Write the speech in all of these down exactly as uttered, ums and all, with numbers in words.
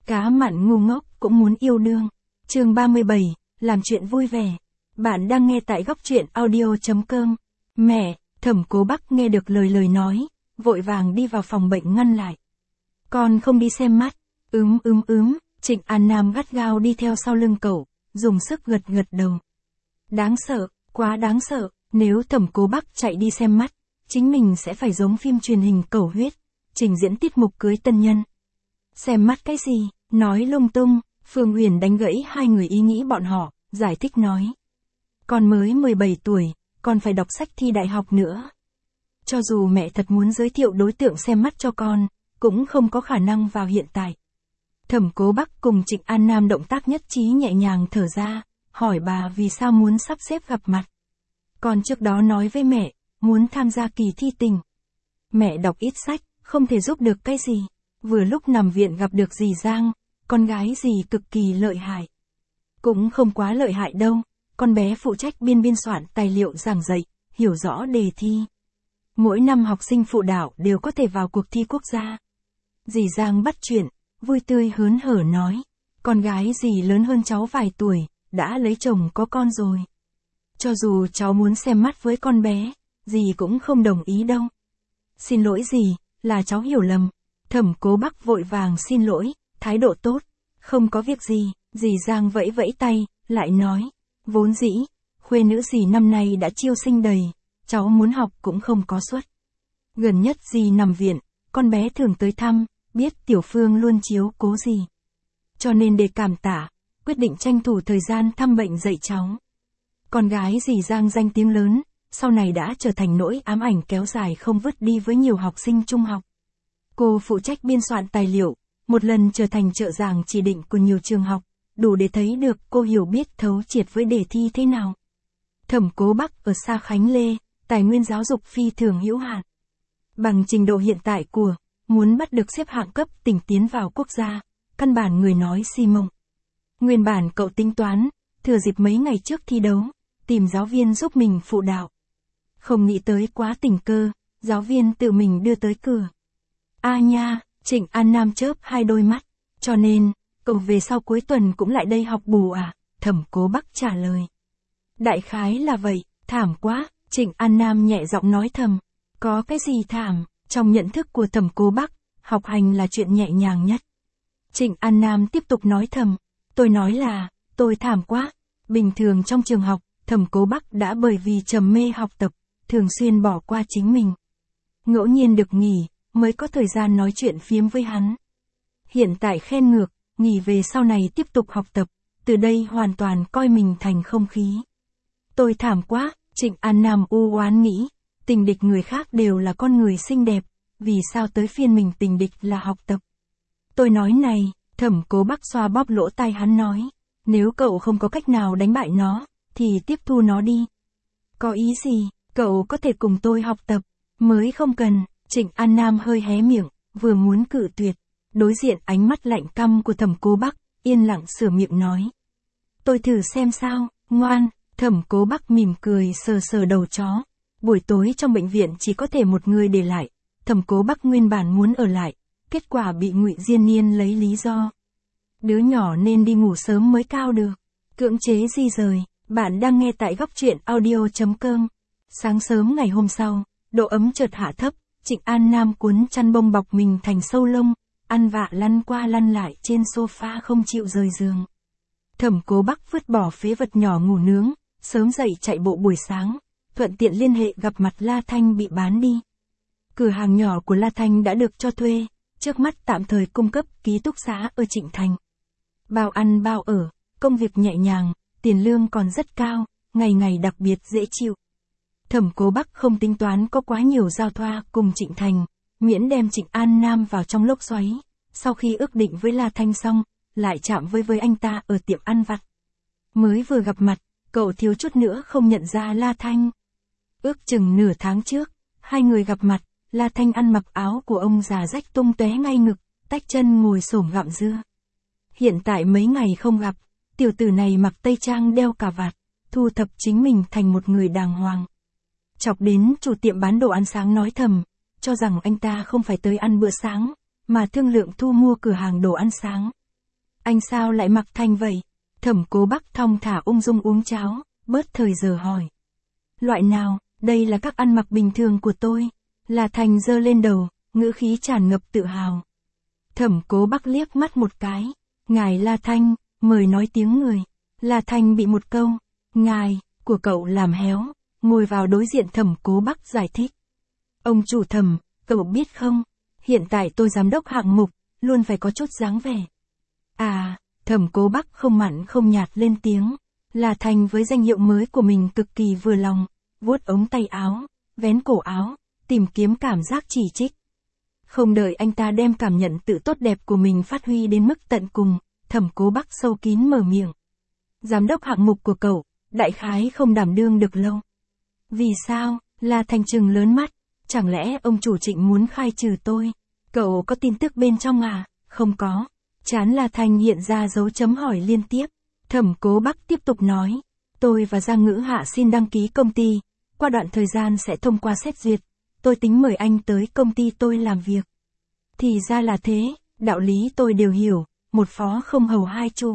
Cá mặn ngu ngốc cũng muốn yêu đương. Chương ba mươi bảy, làm chuyện vui vẻ. Bạn đang nghe tại góc truyện audio chấm com. Mẹ, Thẩm Cố Bắc nghe được lời lời nói, vội vàng đi vào phòng bệnh ngăn lại. Con không đi xem mắt. Ướm ướm ướm, Trịnh An Nam gắt gao đi theo sau lưng cậu, dùng sức gật gật đầu. Đáng sợ, quá đáng sợ, nếu Thẩm Cố Bắc chạy đi xem mắt, chính mình sẽ phải giống phim truyền hình cầu huyết, trình diễn tiết mục cưới tân nhân. Xem mắt cái gì, nói lung tung, Phương Huyền đánh gãy hai người ý nghĩ bọn họ, giải thích nói. Con mới mười bảy tuổi, còn phải đọc sách thi đại học nữa. Cho dù mẹ thật muốn giới thiệu đối tượng xem mắt cho con, cũng không có khả năng vào hiện tại. Thẩm Cố Bắc cùng Trịnh An Nam động tác nhất trí nhẹ nhàng thở ra, hỏi bà vì sao muốn sắp xếp gặp mặt. Con trước đó nói với mẹ, muốn tham gia kỳ thi tình. Mẹ đọc ít sách, không thể giúp được cái gì. Vừa lúc nằm viện gặp được dì Giang, con gái dì cực kỳ lợi hại. Cũng không quá lợi hại đâu, con bé phụ trách biên biên soạn tài liệu giảng dạy, hiểu rõ đề thi. Mỗi năm học sinh phụ đạo đều có thể vào cuộc thi quốc gia. Dì Giang bắt chuyện, vui tươi hớn hở nói, con gái dì lớn hơn cháu vài tuổi, đã lấy chồng có con rồi. Cho dù cháu muốn xem mắt với con bé, dì cũng không đồng ý đâu. Xin lỗi dì, là cháu hiểu lầm. Thẩm Cố Bắc vội vàng xin lỗi, thái độ tốt, không có việc gì. Dì Giang vẫy vẫy tay, lại nói, vốn dĩ, khuê nữ dì năm nay đã chiêu sinh đầy, cháu muốn học cũng không có suất. Gần nhất dì nằm viện, con bé thường tới thăm, biết Tiểu Phương luôn chiếu cố dì. Cho nên để cảm tạ, quyết định tranh thủ thời gian thăm bệnh dạy cháu. Con gái dì Giang danh tiếng lớn, sau này đã trở thành nỗi ám ảnh kéo dài không vứt đi với nhiều học sinh trung học. Cô phụ trách biên soạn tài liệu, một lần trở thành trợ giảng chỉ định của nhiều trường học, đủ để thấy được cô hiểu biết thấu triệt với đề thi thế nào. Thẩm Cố Bắc ở Sa Khánh Lê, tài nguyên giáo dục phi thường hữu hạn. Bằng trình độ hiện tại của, muốn bắt được xếp hạng cấp tỉnh tiến vào quốc gia, căn bản người nói si mộng. Nguyên bản cậu tính toán, thừa dịp mấy ngày trước thi đấu, tìm giáo viên giúp mình phụ đạo. Không nghĩ tới quá tình cơ, giáo viên tự mình đưa tới cửa. A nha, Trịnh An Nam chớp hai đôi mắt, cho nên, cậu về sau cuối tuần cũng lại đây học bù à? Thẩm Cố Bắc trả lời. Đại khái là vậy, thảm quá, Trịnh An Nam nhẹ giọng nói thầm. Có cái gì thảm, trong nhận thức của Thẩm Cố Bắc, học hành là chuyện nhẹ nhàng nhất. Trịnh An Nam tiếp tục nói thầm, tôi nói là, tôi thảm quá. Bình thường trong trường học, Thẩm Cố Bắc đã bởi vì trầm mê học tập, thường xuyên bỏ qua chính mình. Ngẫu nhiên được nghỉ, mới có thời gian nói chuyện phiếm với hắn. Hiện tại khen ngược, nghỉ về sau này tiếp tục học tập, từ đây hoàn toàn coi mình thành không khí. Tôi thảm quá, Trịnh An Nam u oán nghĩ, tình địch người khác đều là con người xinh đẹp, vì sao tới phiên mình tình địch là học tập. Tôi nói này, Thẩm Cố Bắc xoa bóp lỗ tai hắn nói, nếu cậu không có cách nào đánh bại nó, thì tiếp thu nó đi. Có ý gì, cậu có thể cùng tôi học tập, mới không cần. Trịnh An Nam hơi hé miệng, vừa muốn cự tuyệt, đối diện ánh mắt lạnh căm của Thẩm Cố Bắc, yên lặng sửa miệng nói. Tôi thử xem sao, ngoan. Thẩm Cố Bắc mỉm cười sờ sờ đầu chó. Buổi tối trong bệnh viện chỉ có thể một người để lại, Thẩm Cố Bắc nguyên bản muốn ở lại, kết quả bị Ngụy Diên Niên lấy lý do. Đứa nhỏ nên đi ngủ sớm mới cao được, cưỡng chế di rời. Bạn đang nghe tại góc truyện audio chấm com. Sáng sớm ngày hôm sau, độ ấm chợt hạ thấp. Trịnh An Nam cuốn chăn bông bọc mình thành sâu lông, ăn vạ lăn qua lăn lại trên sofa không chịu rời giường. Thẩm Cố Bắc vứt bỏ phế vật nhỏ ngủ nướng, sớm dậy chạy bộ buổi sáng, thuận tiện liên hệ gặp mặt La Thanh bị bán đi. Cửa hàng nhỏ của La Thanh đã được cho thuê, trước mắt tạm thời cung cấp ký túc xá ở Trịnh Thành. Bao ăn bao ở, công việc nhẹ nhàng, tiền lương còn rất cao, ngày ngày đặc biệt dễ chịu. Thẩm Cố Bắc không tính toán có quá nhiều giao thoa cùng Trịnh Thành, miễn đem Trịnh An Nam vào trong lốc xoáy. Sau khi ước định với La Thanh xong, lại chạm với với anh ta ở tiệm ăn vặt. Mới vừa gặp mặt, cậu thiếu chút nữa không nhận ra La Thanh. Ước chừng nửa tháng trước, hai người gặp mặt, La Thanh ăn mặc áo của ông già rách tung tóe ngay ngực, tách chân ngồi xổm gặm dưa. Hiện tại mấy ngày không gặp, tiểu tử này mặc tây trang đeo cà vạt, thu thập chính mình thành một người đàng hoàng. Chọc đến chủ tiệm bán đồ ăn sáng nói thầm, cho rằng anh ta không phải tới ăn bữa sáng, mà thương lượng thu mua cửa hàng đồ ăn sáng. Anh sao lại mặc thành vậy? Thẩm Cố Bắc thong thả ung dung uống cháo, bớt thời giờ hỏi. Loại nào, đây là các ăn mặc bình thường của tôi. La Thành giơ lên đầu, ngữ khí tràn ngập tự hào. Thẩm Cố Bắc liếc mắt một cái. Ngài La Thanh, mời nói tiếng người. La Thanh bị một câu, ngài, của cậu làm héo, ngồi vào đối diện Thẩm Cố Bắc giải thích. Ông chủ Thẩm, cậu biết không, hiện tại tôi giám đốc hạng mục, luôn phải có chút dáng vẻ. À, Thẩm Cố Bắc không mặn không nhạt lên tiếng. La Thanh với danh hiệu mới của mình cực kỳ vừa lòng, vuốt ống tay áo, vén cổ áo, tìm kiếm cảm giác chỉ trích. Không đợi anh ta đem cảm nhận tự tốt đẹp của mình phát huy đến mức tận cùng, Thẩm Cố Bắc sâu kín mở miệng. Giám đốc hạng mục của cậu, đại khái không đảm đương được lâu. Vì sao? La Thanh trừng lớn mắt, chẳng lẽ ông chủ Trịnh muốn khai trừ tôi? Cậu có tin tức bên trong à? Không có. Trán La Thanh hiện ra dấu chấm hỏi liên tiếp. Thẩm Cố Bắc tiếp tục nói, tôi và Giang Ngữ Hạ xin đăng ký công ty, qua đoạn thời gian sẽ thông qua xét duyệt, tôi tính mời anh tới công ty tôi làm việc. Thì ra là thế, đạo lý tôi đều hiểu, một phó không hầu hai chủ.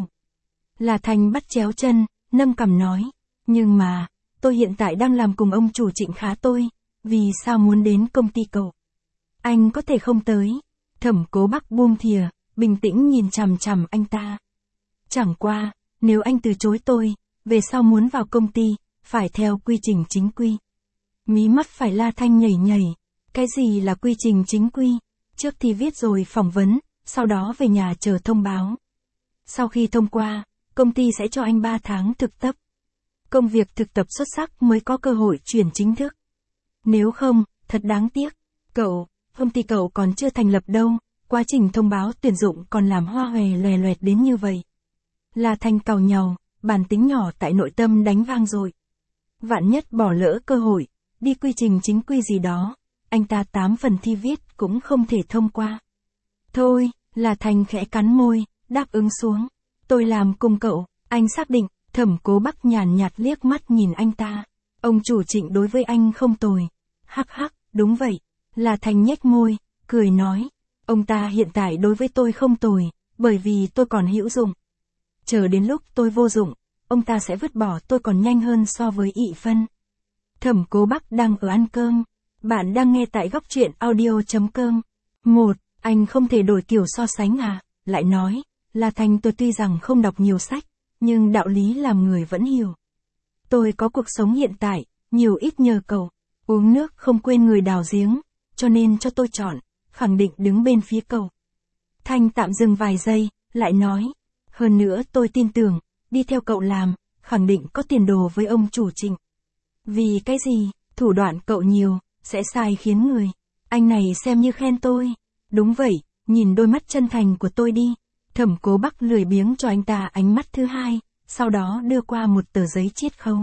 La Thanh bắt chéo chân, nâng cằm nói, nhưng mà, tôi hiện tại đang làm cùng ông chủ Trịnh khá tôi, vì sao muốn đến công ty cậu? Anh có thể không tới. Thẩm Cố Bắc buông thìa, bình tĩnh nhìn chằm chằm anh ta. Chẳng qua, nếu anh từ chối tôi, về sau muốn vào công ty, phải theo quy trình chính quy. Mí mắt phải La Thanh nhảy nhảy. Cái gì là quy trình chính quy? Trước thì viết rồi phỏng vấn, sau đó về nhà chờ thông báo. Sau khi thông qua, công ty sẽ cho anh ba tháng thực tập. Công việc thực tập xuất sắc mới có cơ hội chuyển chính thức. Nếu không, thật đáng tiếc. Cậu, công ty cậu còn chưa thành lập đâu, quá trình thông báo tuyển dụng còn làm hoa hòe loè loẹt đến như vậy. La Thanh càu nhàu, bản tính nhỏ tại nội tâm đánh vang rồi. Vạn nhất bỏ lỡ cơ hội, đi quy trình chính quy gì đó, anh ta tám phần thi viết cũng không thể thông qua. Thôi, La Thanh khẽ cắn môi, đáp ứng xuống. Tôi làm cùng cậu, anh xác định. Thẩm Cố Bắc nhàn nhạt liếc mắt nhìn anh ta. Ông chủ Trịnh đối với anh không tồi. Hắc hắc, đúng vậy. La Thanh nhếch môi, cười nói. Ông ta hiện tại đối với tôi không tồi, bởi vì tôi còn hữu dụng. Chờ đến lúc tôi vô dụng, ông ta sẽ vứt bỏ tôi còn nhanh hơn so với Ị Phân. Thẩm Cố Bắc đang ở ăn cơm. Bạn đang nghe tại góc truyện audio chấm com. Một, anh không thể đổi kiểu so sánh à? Lại nói, La Thanh tôi tuy rằng không đọc nhiều sách, nhưng đạo lý làm người vẫn hiểu. Tôi có cuộc sống hiện tại, nhiều ít nhờ cậu. Uống nước không quên người đào giếng, cho nên cho tôi chọn, khẳng định đứng bên phía cậu. Thanh tạm dừng vài giây, lại nói. Hơn nữa tôi tin tưởng, đi theo cậu làm, khẳng định có tiền đồ với ông chủ Trịnh. Vì cái gì, thủ đoạn cậu nhiều, sẽ sai khiến người. Anh này xem như khen tôi. Đúng vậy, nhìn đôi mắt chân thành của tôi đi. Thẩm Cố Bắc lười biếng cho anh ta ánh mắt thứ hai, sau đó đưa qua một tờ giấy chiết khấu.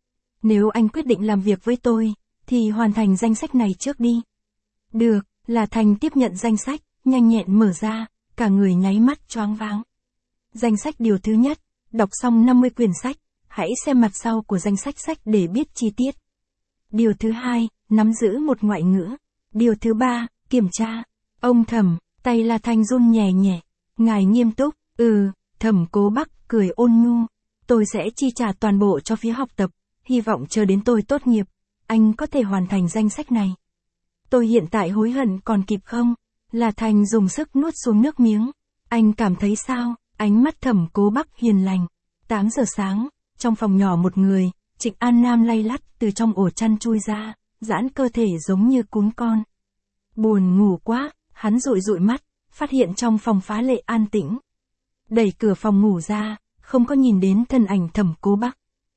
Nếu anh quyết định làm việc với tôi, thì hoàn thành danh sách này trước đi. Được, La Thanh tiếp nhận danh sách, nhanh nhẹn mở ra, cả người nháy mắt choáng váng. Danh sách điều thứ nhất, đọc xong năm mươi quyển sách, hãy xem mặt sau của danh sách sách để biết chi tiết. Điều thứ hai, nắm giữ một ngoại ngữ. Điều thứ ba, kiểm tra. Ông Thẩm, tay La Thanh run nhẹ nhẹ. Ngài nghiêm túc, ừ, Thẩm Cố Bắc cười ôn nhu. Tôi sẽ chi trả toàn bộ cho phía học tập, hy vọng chờ đến tôi tốt nghiệp, anh có thể hoàn thành danh sách này. Tôi hiện tại hối hận còn kịp không? La Thanh dùng sức nuốt xuống nước miếng. Anh cảm thấy sao? Ánh mắt Thẩm Cố Bắc hiền lành. tám giờ sáng, trong phòng nhỏ một người, Trịnh An Nam lay lắt từ trong ổ chăn chui ra, giãn cơ thể giống như cún con. Buồn ngủ quá, hắn dụi dụi mắt, phát hiện trong phòng phá lệ an tĩnh. Đẩy cửa phòng ngủ ra, không có nhìn đến thân ảnh Thẩm Cố Bắc.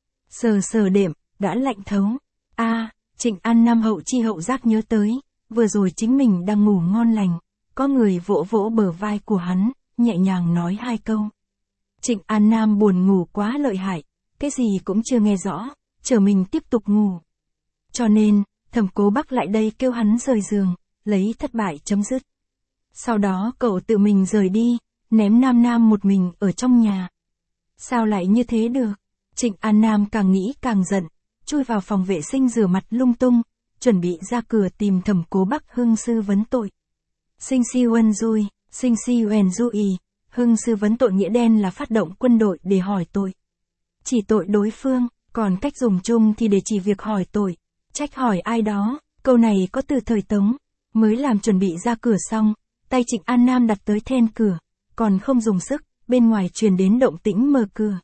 Sờ sờ đệm, đã lạnh thấu. A, à, Trịnh An Nam hậu chi hậu giác nhớ tới, vừa rồi chính mình đang ngủ ngon lành, có người vỗ vỗ bờ vai của hắn, nhẹ nhàng nói hai câu. Trịnh An Nam buồn ngủ quá lợi hại, cái gì cũng chưa nghe rõ, chờ mình tiếp tục ngủ. Cho nên, Thẩm Cố Bắc lại đây kêu hắn rời giường, lấy thất bại chấm dứt. Sau đó cậu tự mình rời đi, ném Nam Nam một mình ở trong nhà. Sao lại như thế được? Trịnh An Nam càng nghĩ càng giận, chui vào phòng vệ sinh rửa mặt lung tung, chuẩn bị ra cửa tìm Thẩm Cố Bắc hưng sư vấn tội. Sinh si wen rui, sinh si wen rui, Hưng sư vấn tội nghĩa đen là phát động quân đội để hỏi tội. Chỉ tội đối phương, còn cách dùng chung thì để chỉ việc hỏi tội. Trách hỏi ai đó, câu này có từ thời Tống. Mới làm chuẩn bị ra cửa xong, tay Trịnh An Nam đặt tới then cửa, còn không dùng sức, bên ngoài truyền đến động tĩnh mở cửa.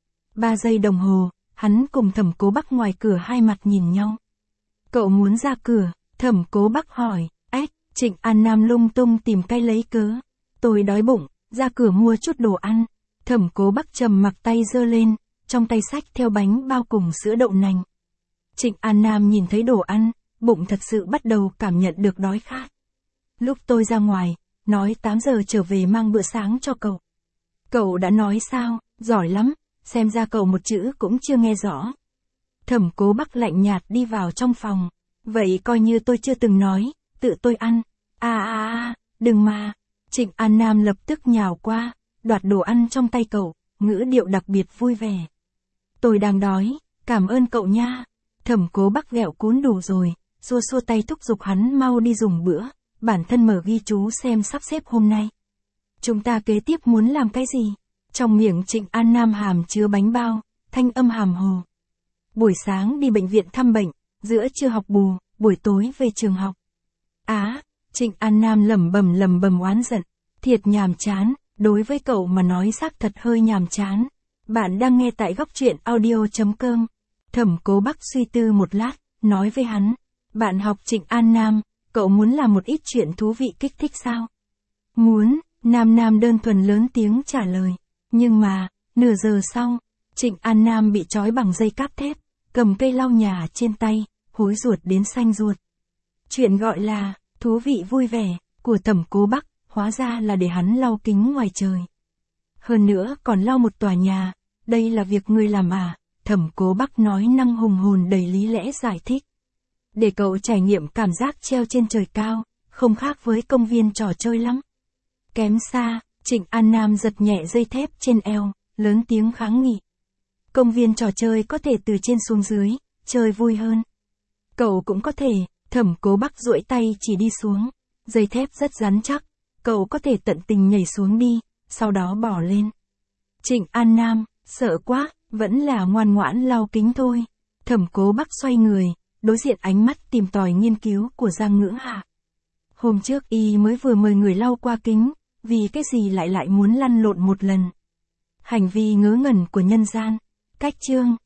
Ba giây đồng hồ, hắn cùng Thẩm Cố Bắc ngoài cửa hai mặt nhìn nhau. Cậu muốn ra cửa, Thẩm Cố Bắc hỏi, ếch, Trịnh An Nam lung tung tìm cái lấy cớ. Tôi đói bụng, ra cửa mua chút đồ ăn. Thẩm Cố Bắc trầm mặc tay giơ lên, trong tay xách theo bánh bao cùng sữa đậu nành. Trịnh An Nam nhìn thấy đồ ăn, bụng thật sự bắt đầu cảm nhận được đói khát. Lúc tôi ra ngoài, nói tám giờ trở về mang bữa sáng cho cậu. Cậu đã nói sao, giỏi lắm, xem ra cậu một chữ cũng chưa nghe rõ. Thẩm Cố Bắc lạnh nhạt đi vào trong phòng. Vậy coi như tôi chưa từng nói, tự tôi ăn. À à à, đừng mà. Trịnh An Nam lập tức nhào qua, đoạt đồ ăn trong tay cậu, ngữ điệu đặc biệt vui vẻ. Tôi đang đói, cảm ơn cậu nha. Thẩm Cố Bắc vẹo cuốn đủ rồi, xua xua tay thúc giục hắn mau đi dùng bữa, bản thân mở ghi chú xem sắp xếp hôm nay. Chúng ta kế tiếp muốn làm cái gì? Trong miệng Trịnh An Nam hàm chứa bánh bao, thanh âm hàm hồ. Buổi sáng đi bệnh viện thăm bệnh, giữa trưa học bù, buổi tối về trường học. Á, Trịnh An Nam lẩm bẩm lẩm bẩm oán giận, thiệt nhàm chán, đối với cậu mà nói xác thật hơi nhàm chán. Bạn đang nghe tại góc truyện audio chấm com. Thẩm Cố Bắc suy tư một lát, nói với hắn, bạn học Trịnh An Nam, cậu muốn làm một ít chuyện thú vị kích thích sao? Muốn, Nam Nam đơn thuần lớn tiếng trả lời. Nhưng mà, nửa giờ sau, Trịnh An Nam bị trói bằng dây cáp thép, cầm cây lau nhà trên tay, hối ruột đến xanh ruột. Chuyện gọi là, thú vị vui vẻ, của Thẩm Cố Bắc, hóa ra là để hắn lau kính ngoài trời. Hơn nữa còn lau một tòa nhà, đây là việc người làm à? Thẩm Cố Bắc nói năng hùng hồn đầy lý lẽ giải thích. Để cậu trải nghiệm cảm giác treo trên trời cao, không khác với công viên trò chơi lắm. Kém xa, Trịnh An Nam giật nhẹ dây thép trên eo, lớn tiếng kháng nghị. Công viên trò chơi có thể từ trên xuống dưới, chơi vui hơn. Cậu cũng có thể, Thẩm Cố Bắc duỗi tay chỉ đi xuống. Dây thép rất rắn chắc, cậu có thể tận tình nhảy xuống đi, sau đó bỏ lên. Trịnh An Nam, sợ quá, vẫn là ngoan ngoãn lau kính thôi. Thẩm Cố Bắc xoay người, đối diện ánh mắt tìm tòi nghiên cứu của Giang Ngữ Hạ. Hôm trước y mới vừa mời người lau qua kính, vì cái gì lại lại muốn lăn lộn một lần. Hành vi ngớ ngẩn của nhân gian. Cách chương,